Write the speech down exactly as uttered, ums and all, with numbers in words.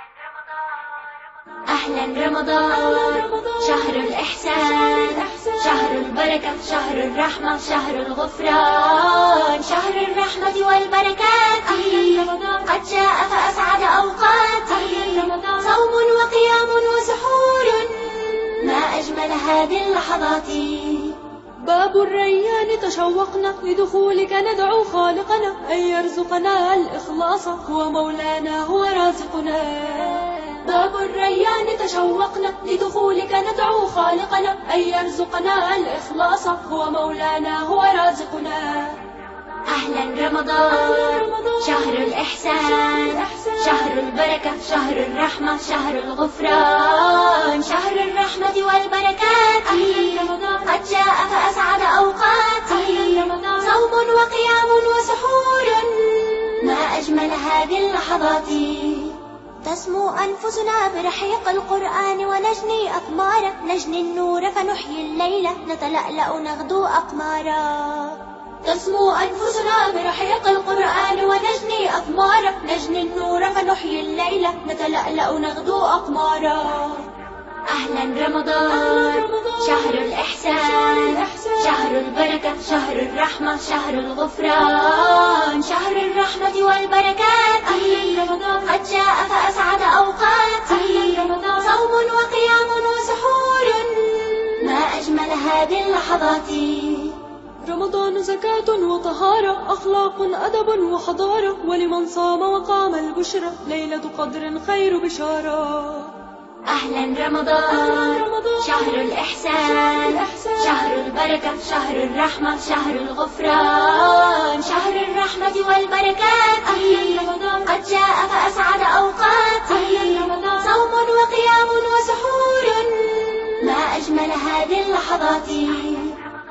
أهلا رمضان شهر الإحسان، شهر البركة، شهر الرحمة، شهر الغفران، شهر الرحمة والبركات. قد جاء فأسعد أوقاتي، صوم وقيام وسحور، ما أجمل هذه اللحظات. باب الريان تشوقنا لدخولك، ندعو خالقنا أن يرزقنا الإخلاص، هو مولانا هو رازقنا. باب الريان تشوقنا لدخولك، ندعو خالقنا أن يرزقنا الإخلاص، هو مولانا هو رازقنا. أهلا رمضان شهر الإحسان، شهر البركة، شهر الرحمة، شهر الغفران، شهر الرحمة والبركات. قد جاء فأسعد أوقاتي، صوم وقيام وسحور، ما أجمل هذه اللحظات. تسمو أنفسنا برحيق القرآن ونجني أقمارا، نجني النور فنحيي الليلة، نتلألأ نغدو أقمارا. تسمو أنفسنا برحيق القرآن ونجني أقمارا، نجني النور فنحيي الليلة، نتلألأ نغدو أقمارا. أهلا رمضان شهر الإحسان، شهر البركة، شهر الرحمة، شهر الغفران، شهر الرحمة والبركات. قد جاء فأسعد أوقاتي، صوم وقيام وسحور، ما أجمل هذه اللحظات. رمضان زكاة وطهارة، أخلاق أدب وحضارة، ولمن صام وقام البشرى، ليلة قدر خير بشارة. أهلا رمضان شهر الإحسان، شهر البركة، شهر الرحمة، شهر الغفران، شهر الرحمة والبركات. قد جاء فأسعد أوقاتي، صوم وقيام وسحور، ما أجمل هذه اللحظات.